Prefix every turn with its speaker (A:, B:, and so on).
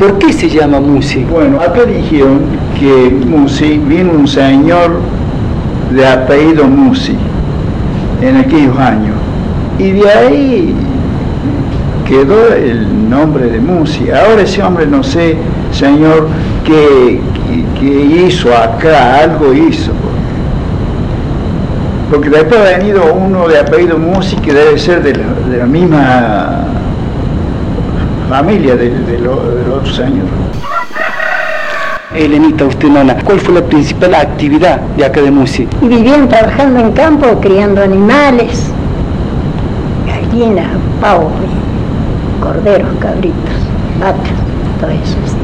A: ¿Por qué se llama Musi?
B: Bueno, acá dijeron que Musi vino un señor de apellido Musi en aquellos años. Y de ahí quedó el nombre de Musi. Ahora ese hombre, no sé, señor, que hizo acá, algo hizo. Porque después ha venido uno de apellido Musi que debe ser de la misma familia del otro señor.
A: Elenita, usted, nona, ¿cuál fue la principal actividad de acá de Musi?
C: Y vivían trabajando en campo, criando animales, gallinas, pavos, corderos, cabritos, vacas, todo eso.